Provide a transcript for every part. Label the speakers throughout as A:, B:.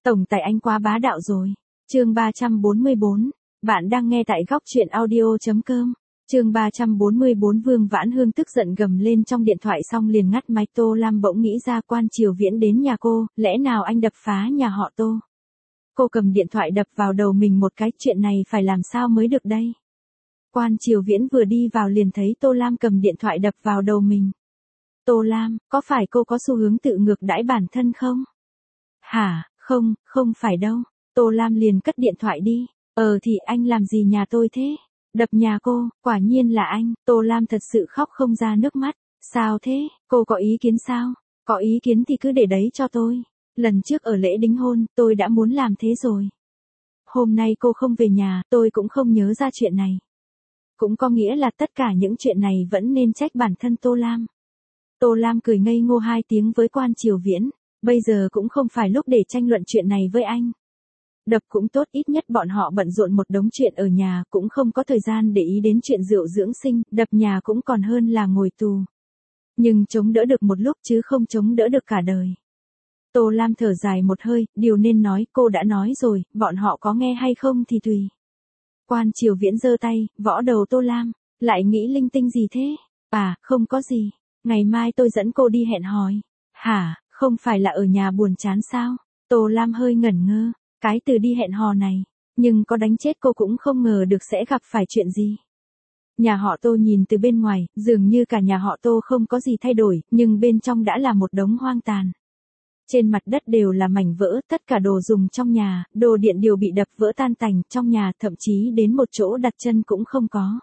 A: Tổng tài anh quá bá đạo rồi. Chương 344. Bạn đang nghe tại góc truyện audio.com. Chương 344. Vương Vãn Hương tức giận gầm lên trong điện thoại xong liền ngắt máy. Tô Lam bỗng nghĩ ra Quan Triều Viễn đến nhà cô, lẽ nào anh đập phá nhà họ Tô? Cô cầm điện thoại đập vào đầu mình một cái, chuyện này phải làm sao mới được đây? Quan Triều Viễn vừa đi vào liền thấy Tô Lam cầm điện thoại đập vào đầu mình. Tô Lam, có phải cô có xu hướng tự ngược đãi bản thân không? Hả, không phải đâu. Tô Lam liền cất điện thoại đi. Thì anh làm gì nhà tôi thế? Đập nhà cô, quả nhiên là anh. Tô Lam thật sự khóc không ra nước mắt. Sao thế, cô có ý kiến sao? Có ý kiến thì cứ để đấy cho tôi. Lần trước ở lễ đính hôn, tôi đã muốn làm thế rồi. Hôm nay cô không về nhà, tôi cũng không nhớ ra chuyện này. Cũng có nghĩa là tất cả những chuyện này vẫn nên trách bản thân Tô Lam. Tô Lam cười ngây ngô 2 tiếng với Quan Triều Viễn. Bây giờ cũng không phải lúc để tranh luận chuyện này với anh. Đập cũng tốt, ít nhất bọn họ bận rộn một đống chuyện ở nhà, cũng không có thời gian để ý đến chuyện rượu dưỡng sinh, đập nhà cũng còn hơn là ngồi tù. Nhưng chống đỡ được một lúc chứ không chống đỡ được cả đời. Tô Lam thở dài một hơi, điều nên nói cô đã nói rồi, bọn họ có nghe hay không thì tùy. Quan Triều Viễn giơ tay, võ đầu Tô Lam, lại nghĩ linh tinh gì thế? Không có gì, ngày mai tôi dẫn cô đi hẹn hò. Hả, không phải là ở nhà buồn chán sao? Tô Lam hơi ngẩn ngơ, cái từ đi hẹn hò này, nhưng có đánh chết cô cũng không ngờ được sẽ gặp phải chuyện gì. Nhà họ Tô nhìn từ bên ngoài, dường như cả nhà họ Tô không có gì thay đổi, nhưng bên trong đã là một đống hoang tàn. Trên mặt đất đều là mảnh vỡ, tất cả đồ dùng trong nhà, đồ điện đều bị đập vỡ tan tành, trong nhà thậm chí đến một chỗ đặt chân cũng không có.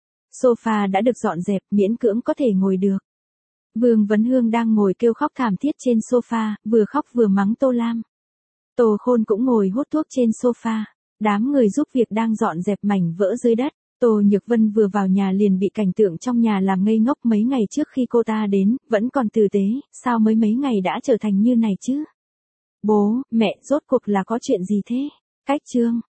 A: Sofa đã được dọn dẹp, miễn cưỡng có thể ngồi được. Vương Vấn Hương đang ngồi kêu khóc thảm thiết trên sofa, vừa khóc vừa mắng Tô Lam. Tô Khôn cũng ngồi hút thuốc trên sofa. Đám người giúp việc đang dọn dẹp mảnh vỡ dưới đất. Tô Nhược Vân vừa vào nhà liền bị cảnh tượng trong nhà làm ngây ngốc. Mấy ngày trước khi cô ta đến, vẫn còn tử tế, sao mấy ngày đã trở thành như này chứ? Bố, mẹ, rốt cuộc là có chuyện gì thế? Cách chương.